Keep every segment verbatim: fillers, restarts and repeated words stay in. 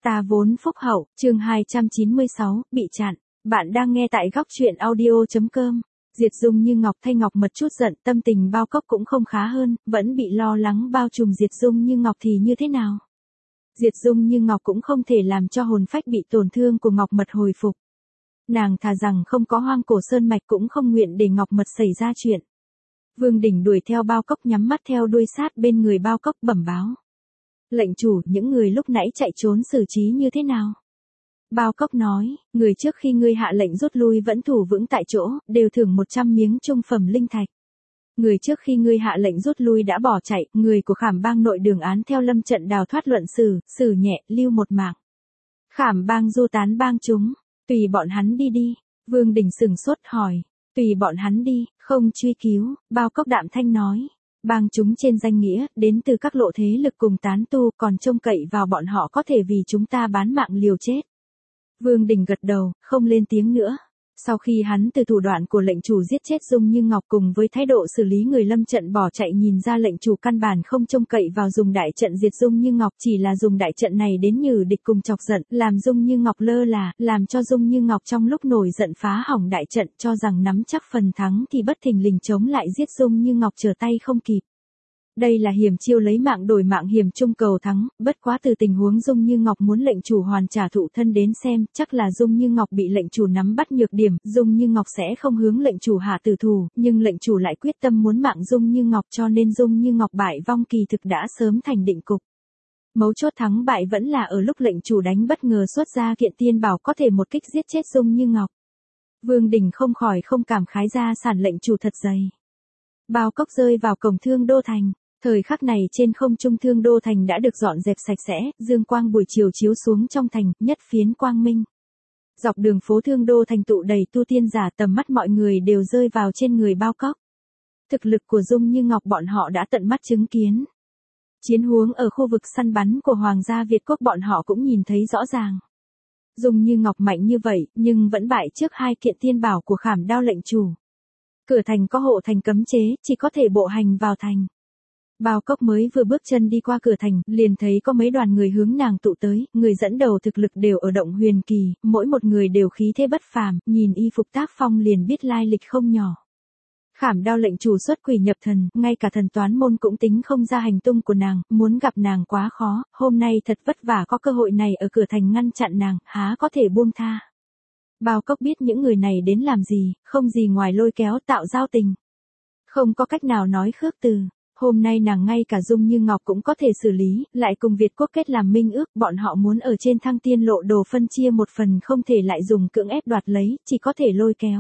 Ta vốn phúc hậu, chương hai trăm chín mươi sáu, bị chặn. Bạn đang nghe tại góc truyện audio chấm com. Diệt Dung Như Ngọc thay Ngọc Mật chút giận, tâm tình Bao Cốc cũng không khá hơn, vẫn bị lo lắng bao trùm. Diệt Dung Như Ngọc thì như thế nào? Diệt Dung Như Ngọc cũng không thể làm cho hồn phách bị tổn thương của Ngọc Mật hồi phục. Nàng thà rằng không có Hoang Cổ Sơn Mạch cũng không nguyện để Ngọc Mật xảy ra chuyện. Vương Đình đuổi theo Bao Cốc, nhắm mắt theo đuôi sát bên người Bao Cốc bẩm báo. Lệnh chủ, những người lúc nãy chạy trốn xử trí như thế nào? Bao Cốc nói, người trước khi ngươi hạ lệnh rút lui vẫn thủ vững tại chỗ, đều thưởng một trăm miếng trung phẩm linh thạch. Người trước khi ngươi hạ lệnh rút lui đã bỏ chạy, người của Khảm Bang nội đường án theo lâm trận đào thoát luận xử, xử nhẹ, lưu một mạng. Khảm Bang du tán bang chúng, tùy bọn hắn đi đi. Vương Đình sừng sốt hỏi, tùy bọn hắn đi, không truy cứu. Bao Cốc đạm thanh nói. Bang chúng trên danh nghĩa, đến từ các lộ thế lực cùng tán tu, còn trông cậy vào bọn họ có thể vì chúng ta bán mạng liều chết. Vương Đình gật đầu, không lên tiếng nữa. Sau khi hắn từ thủ đoạn của lệnh chủ giết chết Dung Như Ngọc cùng với thái độ xử lý người lâm trận bỏ chạy, nhìn ra lệnh chủ căn bản không trông cậy vào dùng đại trận diệt Dung Như Ngọc, chỉ là dùng đại trận này đến nhử địch cùng chọc giận, làm Dung Như Ngọc lơ là, làm cho Dung Như Ngọc trong lúc nổi giận phá hỏng đại trận, cho rằng nắm chắc phần thắng thì bất thình lình chống lại giết Dung Như Ngọc trở tay không kịp. Đây là hiểm chiêu lấy mạng đổi mạng, hiểm trung cầu thắng, bất quá từ tình huống Dung Như Ngọc muốn lệnh chủ hoàn trả thụ thân đến xem, chắc là Dung Như Ngọc bị lệnh chủ nắm bắt nhược điểm, Dung Như Ngọc sẽ không hướng lệnh chủ hạ tử thủ, nhưng lệnh chủ lại quyết tâm muốn mạng Dung Như Ngọc, cho nên Dung Như Ngọc bại vong kỳ thực đã sớm thành định cục. Mấu chốt thắng bại vẫn là ở lúc lệnh chủ đánh bất ngờ xuất ra kiện tiên bảo có thể một kích giết chết Dung Như Ngọc. Vương Đình không khỏi không cảm khái ra sản lệnh chủ thật dày. Bao Cốc rơi vào cổng Thương Đô Thành. Thời khắc này trên không trung Thương Đô Thành đã được dọn dẹp sạch sẽ, dương quang buổi chiều chiếu xuống trong thành, nhất phiến quang minh. Dọc đường phố Thương Đô Thành tụ đầy tu tiên giả, tầm mắt mọi người đều rơi vào trên người Bao Cốc. Thực lực của Dung Như Ngọc bọn họ đã tận mắt chứng kiến. Chiến huống ở khu vực săn bắn của Hoàng gia Việt Quốc bọn họ cũng nhìn thấy rõ ràng. Dung Như Ngọc mạnh như vậy, nhưng vẫn bại trước hai kiện tiên bảo của Khảm Đao lệnh chủ. Cửa thành có hộ thành cấm chế, chỉ có thể bộ hành vào thành. Bao Cốc mới vừa bước chân đi qua cửa thành, liền thấy có mấy đoàn người hướng nàng tụ tới, người dẫn đầu thực lực đều ở động huyền kỳ, mỗi một người đều khí thế bất phàm, nhìn y phục tác phong liền biết lai lịch không nhỏ. Khảm Đao lệnh chủ xuất quỷ nhập thần, ngay cả thần toán môn cũng tính không ra hành tung của nàng, muốn gặp nàng quá khó, hôm nay thật vất vả có cơ hội này ở cửa thành ngăn chặn nàng, há có thể buông tha. Bao Cốc biết những người này đến làm gì, không gì ngoài lôi kéo tạo giao tình. Không có cách nào nói khước từ. Hôm nay nàng ngay cả Dung Như Ngọc cũng có thể xử lý, lại cùng Việt Quốc kết làm minh ước, bọn họ muốn ở trên Thăng Tiên Lộ đồ phân chia một phần, không thể lại dùng cưỡng ép đoạt lấy, chỉ có thể lôi kéo.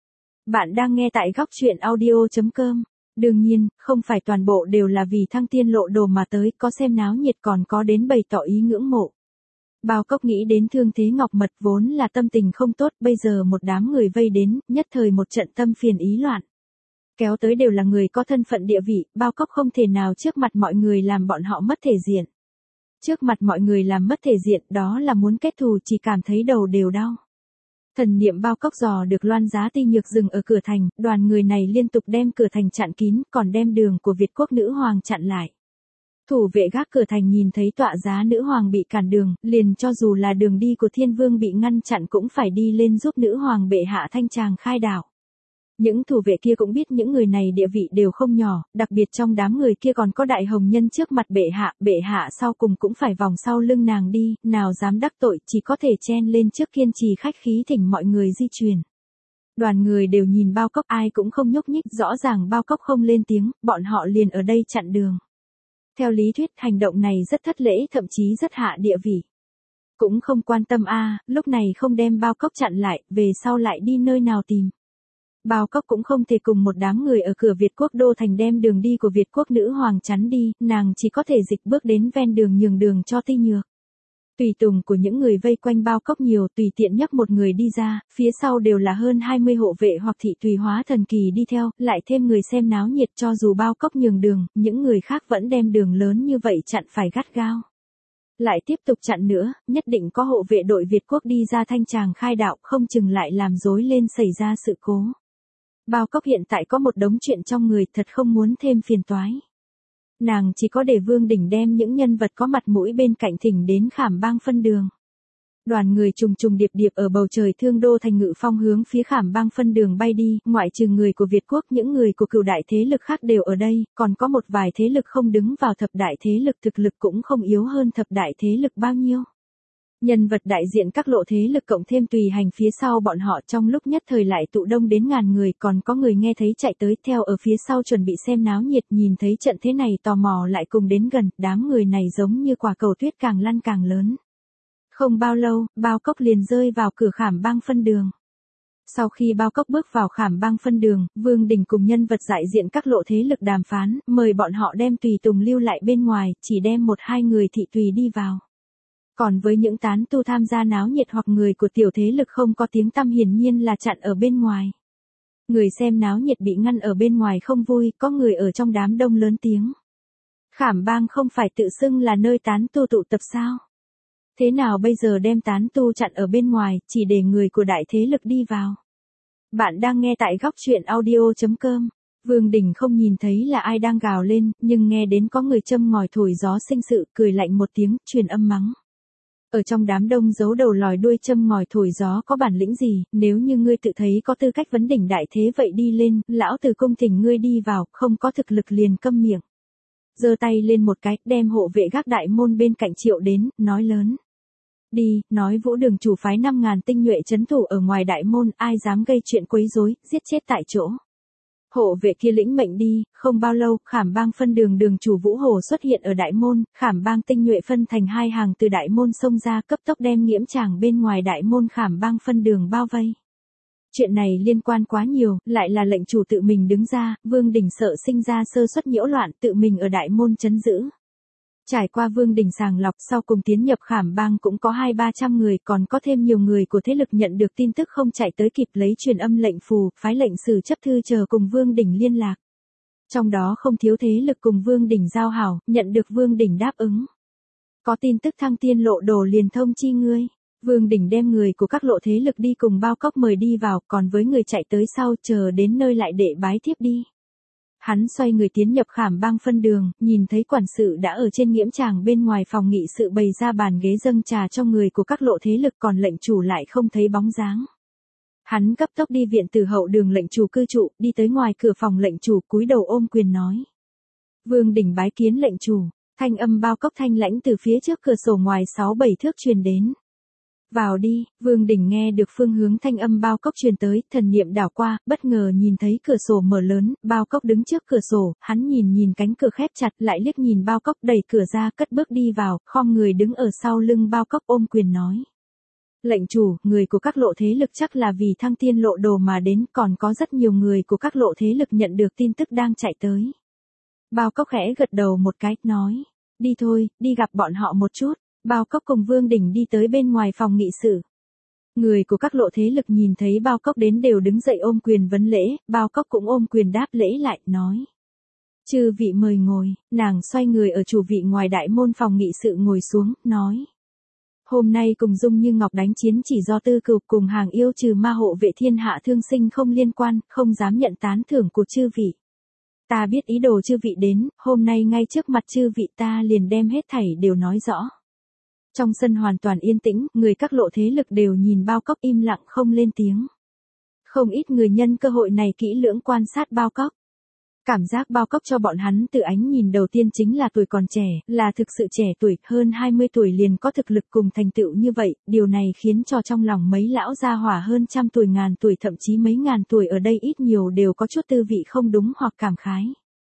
Bạn đang nghe tại góc truyện audio chấm com. Đương nhiên, không phải toàn bộ đều là vì Thăng Tiên Lộ đồ mà tới, có xem náo nhiệt còn có đến bày tỏ ý ngưỡng mộ. Bao Cốc nghĩ đến thương thế Ngọc Mật, vốn là tâm tình không tốt, bây giờ một đám người vây đến, nhất thời một trận tâm phiền ý loạn. Kéo tới đều là người có thân phận địa vị, Bao Cốc không thể nào trước mặt mọi người làm bọn họ mất thể diện. Trước mặt mọi người làm mất thể diện, đó là muốn kết thù, chỉ cảm thấy đầu đều đau. Thần niệm Bao Cốc dò được Loan Giá Ti Nhược dừng ở cửa thành, đoàn người này liên tục đem cửa thành chặn kín, còn đem đường của Việt Quốc nữ hoàng chặn lại. Thủ vệ gác cửa thành nhìn thấy tọa giá nữ hoàng bị cản đường, liền cho dù là đường đi của Thiên Vương bị ngăn chặn cũng phải đi lên giúp nữ hoàng bệ hạ thanh tràng khai đạo. Những thủ vệ kia cũng biết những người này địa vị đều không nhỏ, đặc biệt trong đám người kia còn có đại hồng nhân trước mặt bệ hạ, bệ hạ sau cùng cũng phải vòng sau lưng nàng đi, nào dám đắc tội, chỉ có thể chen lên trước kiên trì khách khí thỉnh mọi người di chuyển. Đoàn người đều nhìn Bao Cốc, ai cũng không nhúc nhích, rõ ràng Bao Cốc không lên tiếng, bọn họ liền ở đây chặn đường. Theo lý thuyết, hành động này rất thất lễ, thậm chí rất hạ địa vị. Cũng không quan tâm a, à, lúc này không đem Bao Cốc chặn lại, về sau lại đi nơi nào tìm. Bao Cốc cũng không thể cùng một đám người ở cửa Việt Quốc đô thành đem đường đi của Việt Quốc nữ hoàng chắn đi, nàng chỉ có thể dịch bước đến ven đường nhường đường cho Ti Nhược. Tùy tùng của những người vây quanh Bao Cốc nhiều, tùy tiện nhấc một người đi ra, phía sau đều là hơn hai mươi hộ vệ hoặc thị tùy hóa thần kỳ đi theo, lại thêm người xem náo nhiệt, cho dù Bao Cốc nhường đường, những người khác vẫn đem đường lớn như vậy chặn phải gắt gao. Lại tiếp tục chặn nữa, nhất định có hộ vệ đội Việt Quốc đi ra thanh tràng khai đạo, không chừng lại làm rối lên xảy ra sự cố. Bao Cốc hiện tại có một đống chuyện trong người, thật không muốn thêm phiền toái. nàng chỉ có để Vương Đình đem những nhân vật có mặt mũi bên cạnh thỉnh đến Khảm Bang phân đường. Đoàn người trùng trùng điệp điệp ở bầu trời Thương Đô thành ngự phong hướng phía Khảm Bang phân đường bay đi, ngoại trừ người của Việt quốc, những người của cửu đại thế lực khác đều ở đây, còn có một vài thế lực không đứng vào thập đại thế lực, thực lực cũng không yếu hơn thập đại thế lực bao nhiêu. Nhân vật đại diện các lộ thế lực cộng thêm tùy hành phía sau bọn họ trong lúc nhất thời lại tụ đông đến ngàn người, còn có người nghe thấy chạy tới theo ở phía sau chuẩn bị xem náo nhiệt, nhìn thấy trận thế này tò mò lại cùng đến gần, đám người này giống như quả cầu tuyết càng lăn càng lớn. Không bao lâu, Bao Cốc liền rơi vào cửa Khảm Bang phân đường. Sau khi Bao Cốc bước vào Khảm Bang phân đường, Vương Đình cùng nhân vật đại diện các lộ thế lực đàm phán, mời bọn họ đem tùy tùng lưu lại bên ngoài, chỉ đem một hai người thị tùy đi vào. Còn với những tán tu tham gia náo nhiệt hoặc người của tiểu thế lực không có tiếng tăm hiển nhiên là chặn ở bên ngoài. Người xem náo nhiệt bị ngăn ở bên ngoài không vui, có người ở trong đám đông lớn tiếng. Khảm Bang không phải tự xưng là nơi tán tu tụ tập sao? Thế nào bây giờ đem tán tu chặn ở bên ngoài, chỉ để người của đại thế lực đi vào? Bạn đang nghe tại góc truyện audio chấm com. Vương Đình không nhìn thấy là ai đang gào lên, nhưng nghe đến có người châm ngòi thổi gió sinh sự, cười lạnh một tiếng, truyền âm mắng. Ở trong đám đông giấu đầu lòi đuôi châm ngòi thổi gió có bản lĩnh gì, nếu như ngươi tự thấy có tư cách vấn đỉnh đại thế vậy đi lên, lão tử cung thỉnh ngươi đi vào, không có thực lực liền câm miệng. Giơ tay lên một cái, đem hộ vệ gác đại môn bên cạnh triệu đến, nói lớn. Đi, nói Vũ Đường chủ phái năm ngàn tinh nhuệ trấn thủ ở ngoài đại môn, ai dám gây chuyện quấy rối, giết chết tại chỗ. Hộ vệ kia lĩnh mệnh đi, không bao lâu, Khảm Bang phân đường đường chủ Vũ Hồ xuất hiện ở đại môn, Khảm Bang tinh nhuệ phân thành hai hàng từ đại môn xông ra, cấp tốc đem nghiễm tràng bên ngoài đại môn Khảm Bang phân đường bao vây. Chuyện này liên quan quá nhiều, lại là lệnh chủ tự mình đứng ra, Vương Đình sợ sinh ra sơ suất nhiễu loạn, tự mình ở đại môn trấn giữ. Trải qua Vương Đình sàng lọc, sau cùng tiến nhập Khảm Bang cũng có hai ba trăm người, còn có thêm nhiều người của thế lực nhận được tin tức không chạy tới kịp lấy truyền âm lệnh phù, phái lệnh sử chấp thư chờ cùng Vương Đình liên lạc. Trong đó không thiếu thế lực cùng Vương Đình giao hảo, nhận được Vương Đình đáp ứng. Có tin tức thăng tiên lộ đồ liền thông chi ngươi. Vương Đình đem người của các lộ thế lực đi cùng Bao Cốc mời đi vào, còn với người chạy tới sau chờ đến nơi lại đệ bái tiếp đi. Hắn xoay người tiến nhập Khảm Bang phân đường, nhìn thấy quản sự đã ở trên nghiễm tràng bên ngoài phòng nghị sự bày ra bàn ghế dâng trà cho người của các lộ thế lực, còn lệnh chủ lại không thấy bóng dáng. Hắn cấp tốc đi viện từ hậu đường lệnh chủ cư trụ, đi tới ngoài cửa phòng lệnh chủ cúi đầu ôm quyền nói. Vương Đình bái kiến lệnh chủ, thanh âm Bao Cốc thanh lãnh từ phía trước cửa sổ ngoài sáu bảy thước truyền đến. Vào đi, Vương Đình nghe được phương hướng thanh âm Bao Cốc truyền tới, thần niệm đảo qua, bất ngờ nhìn thấy cửa sổ mở lớn, Bao Cốc đứng trước cửa sổ, hắn nhìn nhìn cánh cửa khép chặt, lại liếc nhìn Bao Cốc đẩy cửa ra, cất bước đi vào, khom người đứng ở sau lưng Bao Cốc ôm quyền nói. Lệnh chủ, người của các lộ thế lực chắc là vì thăng tiên lộ đồ mà đến, còn có rất nhiều người của các lộ thế lực nhận được tin tức đang chạy tới. Bao Cốc khẽ gật đầu một cái, nói. Đi thôi, đi gặp bọn họ một chút. Bao Cốc cùng Vương Đình đi tới bên ngoài phòng nghị sự. Người của các lộ thế lực nhìn thấy Bao Cốc đến đều đứng dậy ôm quyền vấn lễ, Bao Cốc cũng ôm quyền đáp lễ lại, nói. Chư vị mời ngồi, nàng xoay người ở chủ vị ngoài đại môn phòng nghị sự ngồi xuống, nói. Hôm nay cùng Dung Như Ngọc đánh chiến chỉ do tư cửu cùng hàng yêu trừ ma hộ vệ thiên hạ thương sinh không liên quan, không dám nhận tán thưởng của chư vị. Ta biết ý đồ chư vị đến, hôm nay ngay trước mặt chư vị ta liền đem hết thảy đều nói rõ. Trong sân hoàn toàn yên tĩnh, người các lộ thế lực đều nhìn Bao Cốc im lặng không lên tiếng. Không ít người nhân cơ hội này kỹ lưỡng quan sát Bao Cốc. Cảm giác Bao Cốc cho bọn hắn từ ánh nhìn đầu tiên chính là tuổi còn trẻ, là thực sự trẻ tuổi, hơn hai mươi tuổi liền có thực lực cùng thành tựu như vậy, điều này khiến cho trong lòng mấy lão gia hỏa hơn trăm tuổi ngàn tuổi thậm chí mấy ngàn tuổi ở đây ít nhiều đều có chút tư vị không đúng hoặc cảm khái.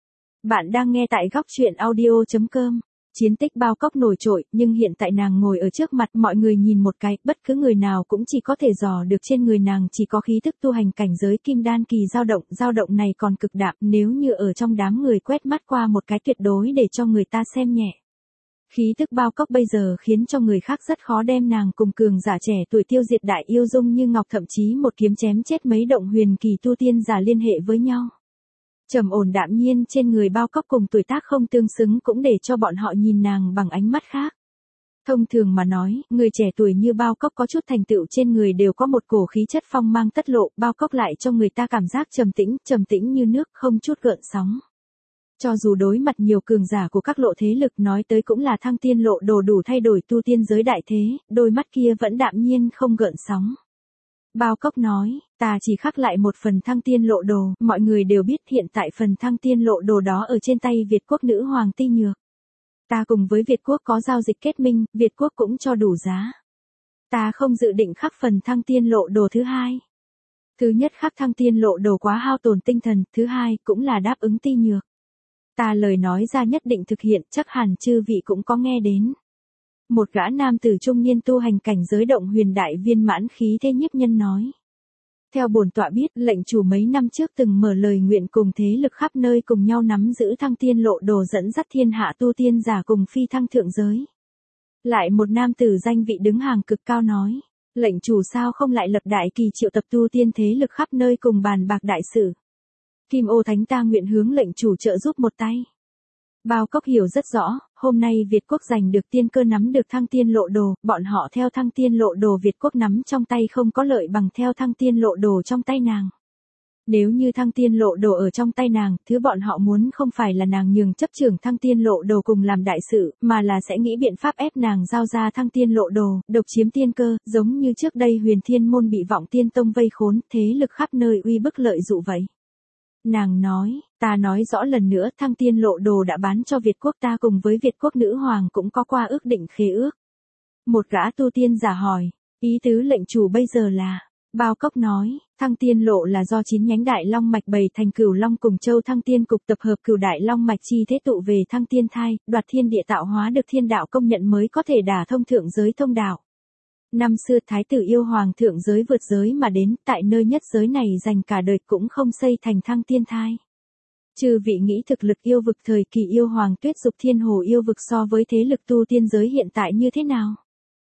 Bạn đang nghe tại góc truyện audio chấm com. Chiến tích Bao Cốc nổi trội, nhưng hiện tại nàng ngồi ở trước mặt mọi người nhìn một cái, bất cứ người nào cũng chỉ có thể dò được trên người nàng chỉ có khí thức tu hành cảnh giới kim đan kỳ dao động, dao động này còn cực đạm, nếu như ở trong đám người quét mắt qua một cái tuyệt đối để cho người ta xem nhẹ. Khí thức Bao Cốc bây giờ khiến cho người khác rất khó đem nàng cùng cường giả trẻ tuổi tiêu diệt đại yêu Dung Như Ngọc, thậm chí một kiếm chém chết mấy động huyền kỳ tu tiên giả liên hệ với nhau. Trầm ổn đạm nhiên trên người Bao Cốc cùng tuổi tác không tương xứng cũng để cho bọn họ nhìn nàng bằng ánh mắt khác. Thông thường mà nói, người trẻ tuổi như Bao Cốc có chút thành tựu trên người đều có một cổ khí chất phong mang tất lộ, Bao Cốc lại cho người ta cảm giác trầm tĩnh, trầm tĩnh như nước, không chút gợn sóng. Cho dù đối mặt nhiều cường giả của các lộ thế lực nói tới cũng là thăng tiên lộ đồ đủ thay đổi tu tiên giới đại thế, đôi mắt kia vẫn đạm nhiên không gợn sóng. Bao Cốc nói, ta chỉ khắc lại một phần thăng tiên lộ đồ, mọi người đều biết hiện tại phần thăng tiên lộ đồ đó ở trên tay Việt quốc nữ hoàng Ti Nhược. Ta cùng với Việt quốc có giao dịch kết minh, Việt quốc cũng cho đủ giá. Ta không dự định khắc phần thăng tiên lộ đồ thứ hai. Thứ nhất khắc thăng tiên lộ đồ quá hao tổn tinh thần, thứ hai cũng là đáp ứng Ti Nhược. Ta lời nói ra nhất định thực hiện, chắc hẳn chư vị cũng có nghe đến. Một gã nam tử trung niên tu hành cảnh giới động huyền đại viên mãn khí thế nhiếp nhân nói. Theo bổn tọa biết, lệnh chủ mấy năm trước từng mở lời nguyện cùng thế lực khắp nơi cùng nhau nắm giữ thăng tiên lộ đồ dẫn dắt thiên hạ tu tiên giả cùng phi thăng thượng giới. Lại một nam tử danh vị đứng hàng cực cao nói, lệnh chủ sao không lại lập đại kỳ triệu tập tu tiên thế lực khắp nơi cùng bàn bạc đại sự. Kim Ô Thánh ta nguyện hướng lệnh chủ trợ giúp một tay. Bao Cốc hiểu rất rõ, hôm nay Việt quốc giành được tiên cơ nắm được thăng tiên lộ đồ, bọn họ theo thăng tiên lộ đồ Việt quốc nắm trong tay không có lợi bằng theo thăng tiên lộ đồ trong tay nàng. Nếu như thăng tiên lộ đồ ở trong tay nàng, thứ bọn họ muốn không phải là nàng nhường chấp trưởng thăng tiên lộ đồ cùng làm đại sự, mà là sẽ nghĩ biện pháp ép nàng giao ra thăng tiên lộ đồ, độc chiếm tiên cơ, giống như trước đây Huyền Thiên môn bị Vọng Tiên tông vây khốn, thế lực khắp nơi uy bức lợi dụ vậy. Nàng nói, ta nói rõ lần nữa, thăng tiên lộ đồ đã bán cho Việt quốc, ta cùng với Việt quốc nữ hoàng cũng có qua ước định khế ước. Một gã tu tiên giả hỏi, ý tứ lệnh chủ bây giờ là, Bao Cốc nói, thăng tiên lộ là do chín nhánh đại long mạch bày thành Cửu Long cùng Châu thăng tiên cục tập hợp cửu đại long mạch chi thế tụ về thăng tiên thai, đoạt thiên địa tạo hóa được thiên đạo công nhận mới có thể đả thông thượng giới thông đạo. Năm xưa thái tử yêu hoàng thượng giới vượt giới mà đến, tại nơi nhất giới này dành cả đời cũng không xây thành thăng tiên thai. Chư vị nghĩ thực lực yêu vực thời kỳ yêu hoàng Tuyết Dục Thiên Hồ yêu vực so với thế lực tu tiên giới hiện tại như thế nào?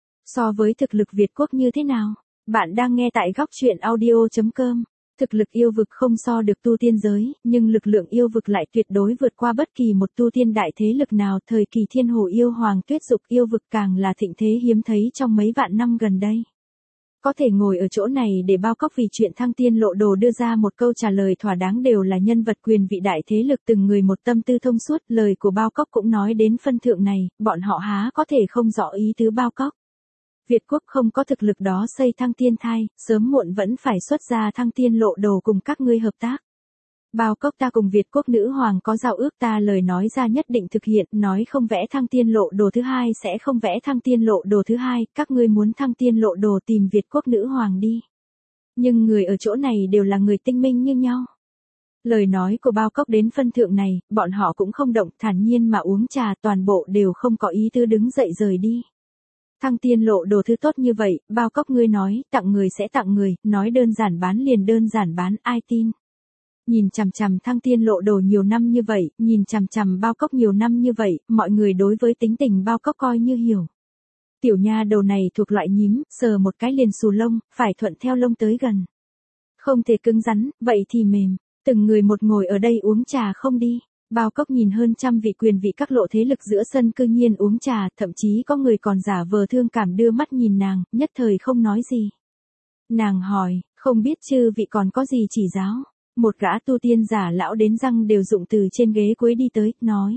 So với thực lực Việt quốc như thế nào? Bạn đang nghe tại góc truyện audio chấm com. Thực lực yêu vực không so được tu tiên giới, nhưng lực lượng yêu vực lại tuyệt đối vượt qua bất kỳ một tu tiên đại thế lực nào. Thời kỳ Thiên Hồ yêu hoàng Tuyết Dục yêu vực càng là thịnh thế hiếm thấy trong mấy vạn năm gần đây. Có thể ngồi ở chỗ này để Bao Cốc vì chuyện thăng tiên lộ đồ đưa ra một câu trả lời thỏa đáng đều là nhân vật quyền vị đại thế lực từng người một tâm tư thông suốt. Lời của Bao Cốc cũng nói đến phân thượng này, bọn họ há có thể không rõ ý tứ Bao Cốc. Việt quốc không có thực lực đó xây thăng tiên thai, sớm muộn vẫn phải xuất ra thăng tiên lộ đồ cùng các ngươi hợp tác. Bao Cốc ta cùng Việt quốc nữ hoàng có giao ước, ta lời nói ra nhất định thực hiện, nói không vẽ thăng tiên lộ đồ thứ hai sẽ không vẽ thăng tiên lộ đồ thứ hai, các ngươi muốn thăng tiên lộ đồ tìm Việt quốc nữ hoàng đi. Nhưng người ở chỗ này đều là người tinh minh như nhau. Lời nói của Bao Cốc đến phân thượng này, bọn họ cũng không động, thản nhiên mà uống trà, toàn bộ đều không có ý tư đứng dậy rời đi. Thăng tiên lộ đồ thứ tốt như vậy, Bao Cốc ngươi nói, tặng người sẽ tặng người, nói đơn giản bán liền đơn giản bán, ai tin. Nhìn chằm chằm thăng tiên lộ đồ nhiều năm như vậy, nhìn chằm chằm Bao Cốc nhiều năm như vậy, mọi người đối với tính tình Bao Cốc coi như hiểu. Tiểu nha đầu này thuộc loại nhím, sờ một cái liền xù lông, phải thuận theo lông tới gần. Không thể cứng rắn, vậy thì mềm, từng người một ngồi ở đây uống trà không đi. Bao Cốc nhìn hơn trăm vị quyền vị các lộ thế lực giữa sân cư nhiên uống trà, thậm chí có người còn giả vờ thương cảm đưa mắt nhìn nàng, nhất thời không nói gì. Nàng hỏi, không biết chư vị còn có gì chỉ giáo? Một gã tu tiên giả lão đến răng đều rụng từ trên ghế cuối đi tới, nói.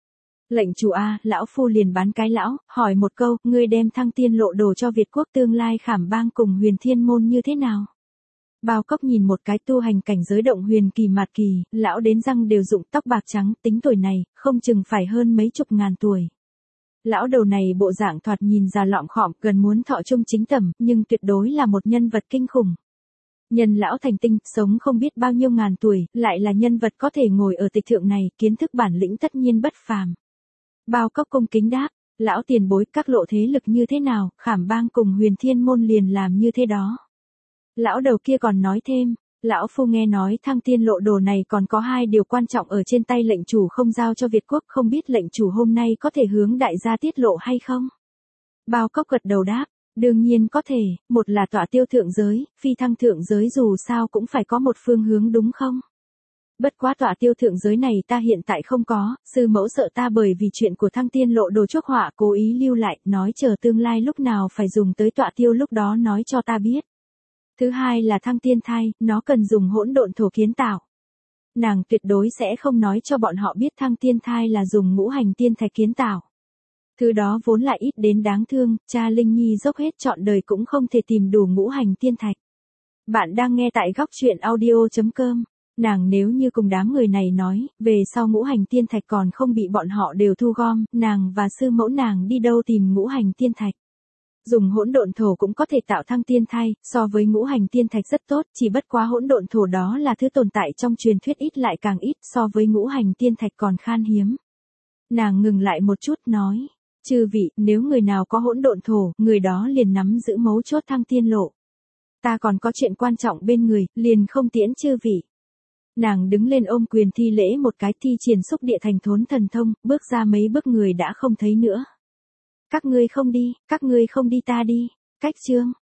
Lệnh chủ a, lão phu liền bán cái lão, hỏi một câu, ngươi đem thăng tiên lộ đồ cho Việt quốc tương lai khảm bang cùng Huyền Thiên môn như thế nào? Bao Cốc nhìn một cái tu hành cảnh giới động huyền kỳ mạt kỳ, lão đến răng đều rụng, tóc bạc trắng, tính tuổi này, không chừng phải hơn mấy chục ngàn tuổi. Lão đầu này bộ dạng thoạt nhìn già lọm khọm, gần muốn thọ trung chính tầm, nhưng tuyệt đối là một nhân vật kinh khủng. Nhân lão thành tinh, sống không biết bao nhiêu ngàn tuổi, lại là nhân vật có thể ngồi ở tịch thượng này, kiến thức bản lĩnh tất nhiên bất phàm. Bao Cốc cung kính đáp, lão tiền bối, các lộ thế lực như thế nào, khảm bang cùng Huyền Thiên môn liền làm như thế đó. Lão đầu kia còn nói thêm, lão phu nghe nói thăng tiên lộ đồ này còn có hai điều quan trọng ở trên tay lệnh chủ không giao cho Việt quốc, không biết lệnh chủ hôm nay có thể hướng đại gia tiết lộ hay không? Bao Cốc gật đầu đáp, đương nhiên có thể, một là tọa tiêu thượng giới, phi thăng thượng giới dù sao cũng phải có một phương hướng đúng không? Bất quá tọa tiêu thượng giới này ta hiện tại không có, sư mẫu sợ ta bởi vì chuyện của thăng tiên lộ đồ chuốc họa cố ý lưu lại, nói chờ tương lai lúc nào phải dùng tới tọa tiêu lúc đó nói cho ta biết. Thứ hai là thăng tiên thai, nó cần dùng hỗn độn thổ kiến tạo. Nàng tuyệt đối sẽ không nói cho bọn họ biết thăng tiên thai là dùng ngũ hành tiên thạch kiến tạo. Thứ đó vốn lại ít đến đáng thương, cha Linh Nhi dốc hết trọn đời cũng không thể tìm đủ ngũ hành tiên thạch. Bạn đang nghe tại góc truyện audio.com. Nàng nếu như cùng đám người này nói, về sau ngũ hành tiên thạch còn không bị bọn họ đều thu gom, nàng và sư mẫu nàng đi đâu tìm ngũ hành tiên thạch. Dùng hỗn độn thổ cũng có thể tạo thăng tiên thai, so với ngũ hành tiên thạch rất tốt, chỉ bất quá hỗn độn thổ đó là thứ tồn tại trong truyền thuyết ít lại càng ít, so với ngũ hành tiên thạch còn khan hiếm. Nàng ngừng lại một chút nói, chư vị, nếu người nào có hỗn độn thổ, người đó liền nắm giữ mấu chốt thăng tiên lộ. Ta còn có chuyện quan trọng bên người, liền không tiễn chư vị. Nàng đứng lên ôm quyền thi lễ một cái, thi triển xúc địa thành thốn thần thông, bước ra mấy bước người đã không thấy nữa. Các ngươi không đi, các ngươi không đi ta đi. Cách chương